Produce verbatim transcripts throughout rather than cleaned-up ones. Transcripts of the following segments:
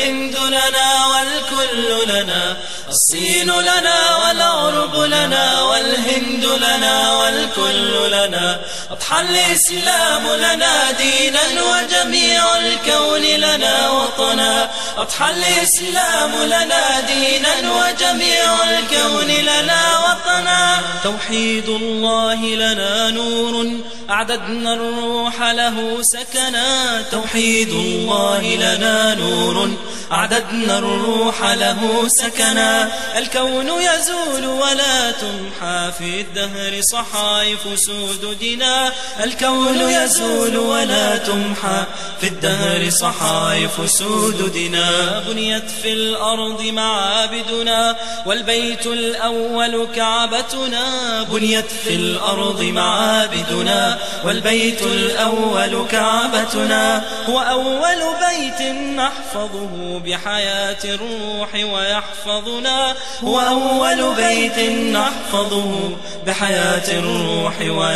والهند لنا والكل لنا، الصين لنا والعرب لنا والهند لنا والكل لنا، أضحى الإسلام لنا دينا وجميع الكون لنا وطنا، أضحى الإسلام لنا دينا وجميع الكون لنا وطنا. توحيد الله لنا نور أعددنا الروح له سكنا، توحيد الله لنا نور أعددنا الروح له سكنا. الكون يزول ولا تمحى في الدهر صحائف سوددنا، الكون يزول ولا تمحى في الدهر صحائف سوددنا. بنيت في الأرض معابدنا والبيت الأول كعبتنا، بنيت في الأرض معابدنا والبيت الأول كعبتنا. هو أول بيت نحفظه بحياة الروح ويحفظنا، هو أول بيت نحفظه بحياة الروح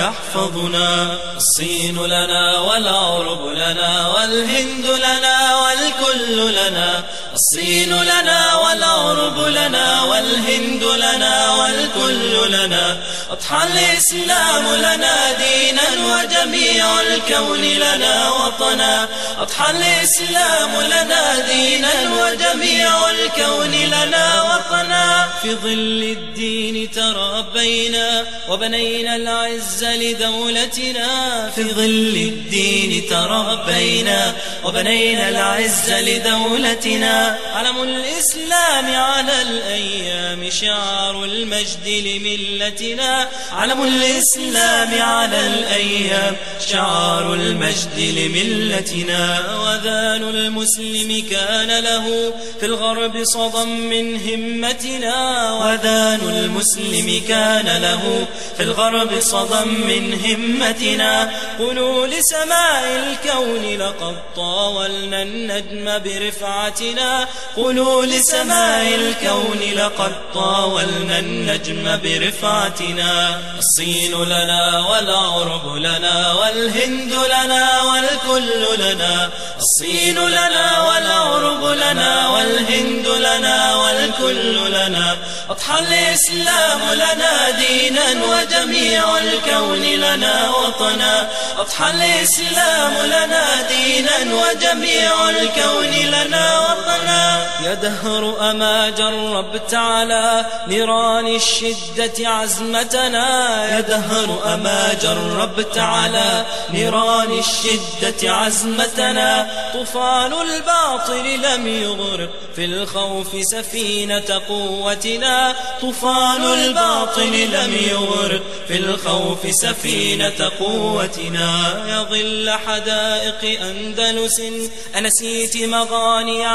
ويحفظنا. الصين لنا والعرب لنا والهند لنا والكل لنا، الصين لنا والعرب لنا والهند لنا والكل لنا، أضحى الإسلام لنا دينا وجميع الكون لنا وطنا، أضحى الإسلام لنا دينا وجميع الكون لنا وطنا. في ظل الدين تربينا وبنينا العز لدولتنا، في ظل الدين تربينا وبنينا العز لدولتنا. علم الإسلام على الأيام شعار المجد لملتنا، علم الإسلام على الأيام شعار المجد لملتنا. وذان المسلم كان له في الغرب صدى من همتنا، وذان المسلم كان له في الغرب صدى من همتنا. قولوا لسماء الكون لقد طاولنا النجم برفعتنا، قولوا لسماء الكون لقد طاولنا النجم برفعتنا. الصين لنا والعرب لنا والهند لنا والكل لنا، الصين لنا والعرب لنا والهند لنا والكل لنا، أضحى الإسلام لنا دينا وجميع الكون لنا وطنا، أضحى الإسلام لنا دينا وجميع الكون لنا وطنا. يا دهر أما جربت على نيران الشدة عزمتنا، يا دهر أما جربت على نيران الشدة عزمتنا. طوفان الباطل لم يغرق في الخوف سفينة قوتنا، طوفان الباطل لم يغرق في الخوف سفينة قوتنا. يا ظل حدائق أندلس أنسيت مغاني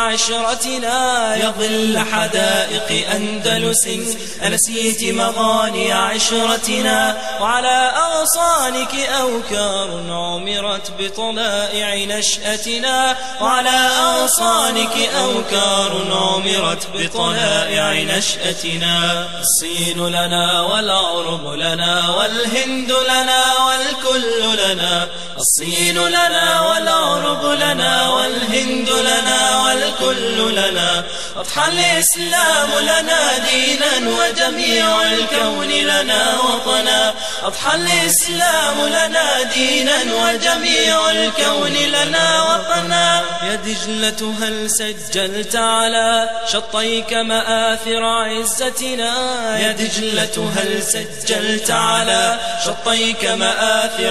عشرتنا، يا ظل حدائق أندلس أنسيت مغاني عشرتنا. وعلى أغصانك أوكار عمرت بطلائع نشأتنا، وعلى أغصانك أوكار عمرت بطلائع نشأتنا. الصين لنا والعرب لنا والهند لنا والكل لنا، الصين لنا والعرب لنا والهند لنا والكل لنا، أضحى الإسلام لنا دينا وجميع الكون لنا وطنا، أضحى الإسلام لنا دينا وجميع الكون لنا وطنا. يا دجلة هل سجلت على شطيك مآثر عزتنا، يا دجلة هل سجلت على شطيك مآثر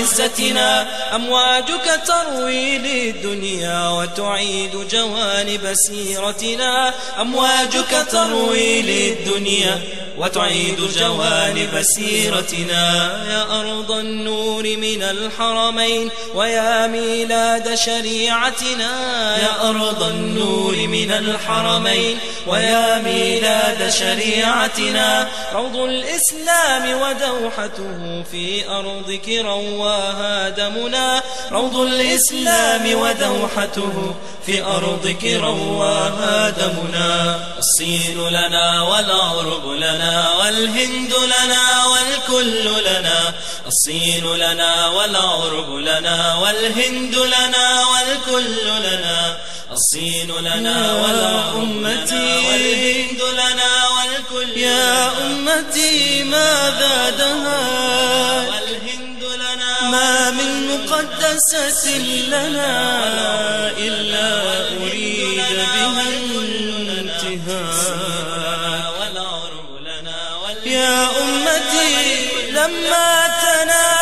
عزتنا. أمواجك تروي للدنيا وتعيد جوانب سيرتنا، أمواجك تروي للدنيا وتعيد جوانب سيرتنا. يا أرض النور من الحرمين ويا ميلاد شريعتنا، يا أرض النور من الحرمين ويا ميلاد شريعتنا. روض الإسلام ودوحته في أرضك رواها دمنا، روض الإسلام ودوحته في أرضك رواها دمنا. الصين لنا والعرب لنا والهند لنا والكل لنا، الصين لنا والعرب لنا والهند لنا والكل لنا الصين لنا والعرب لنا والهند لنا والكل يا أمتي ماذا دها والهند لنا ما من مقدسة لنا إلا أريد بها الانتهاء. يا أمتي لما تنام